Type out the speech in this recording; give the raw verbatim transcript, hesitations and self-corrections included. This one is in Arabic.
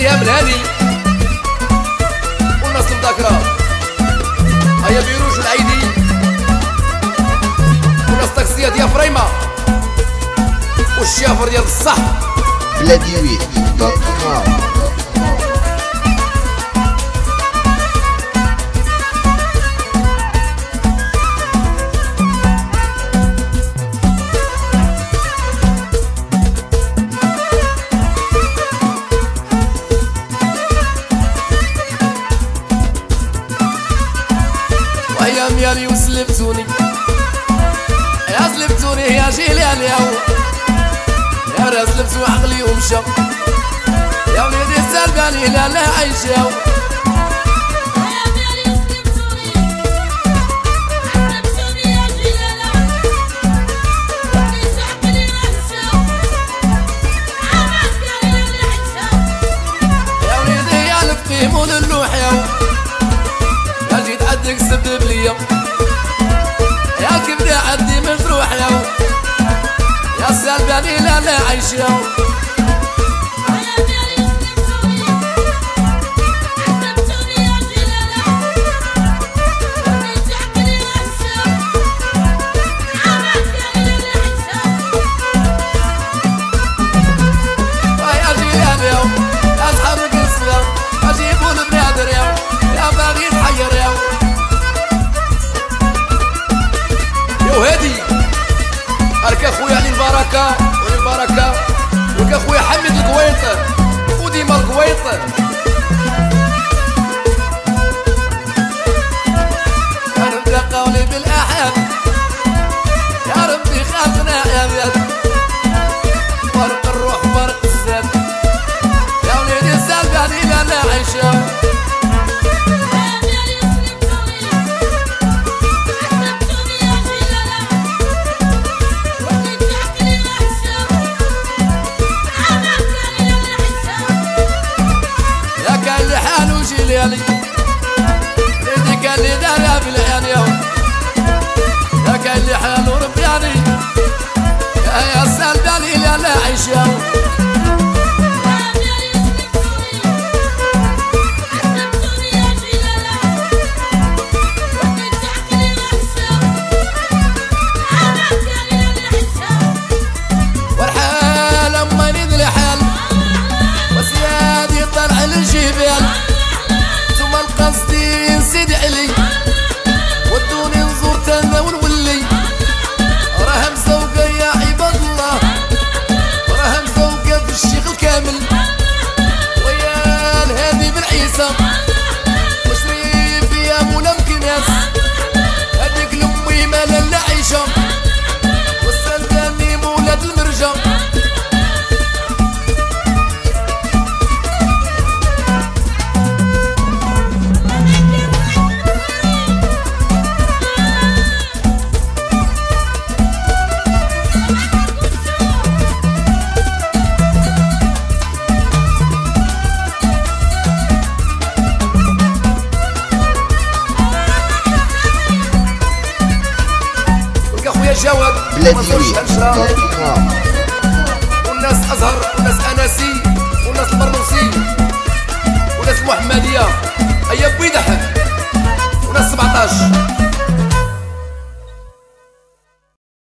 سيام الهاني والناس المذاكرة هيا بيروش العيدي والناس التاكسية ديال فريمة والشافر ديال الصح بلادي ويت دوت كوم. ويا ميالي وسلبتوني يا سلبتوني يا جيلاني يا راس لبسوا عقلي ومشى يا وليدي سالباني لا لا عايشة يا وليدي يا الفقيمون اللوحية يا جيت عدك سبب ليا يا كبدا عدي مجروح يا يا سالباني لا لا عايشة وهادي هاك اخويا علي البركه ولي البركه وك اخويا حمد القويط وديما القويط يا ربي قولي بالاحاد يا ربي خافنا يا بيت فرق الروح فرق الزاد يا وليدي سالباني لا لا عيشه جيلاني اللي كان لي دارها في العيان يوم يا كان لي حال وربياني يا يا سالباني لا لا عيش يوم والحال اما نيد الحال وسيادي طلع الجبال قصدي نسيد علي ودوني نزور تانا ونولي راه مزوقة يا عباد الله راه مزوقة في الشيخ الكامل ويا الهادي بن عيسى وشريف يا مولا مكناس هذيك لامي مالا لا عيشة والسلداني مولاد المرجة جواد بلادي ويت دوت كوم. والناس ازهر والناس اناسي والناس البرنوسي والناس المحمديه هيا بويدح والناس سبعطاش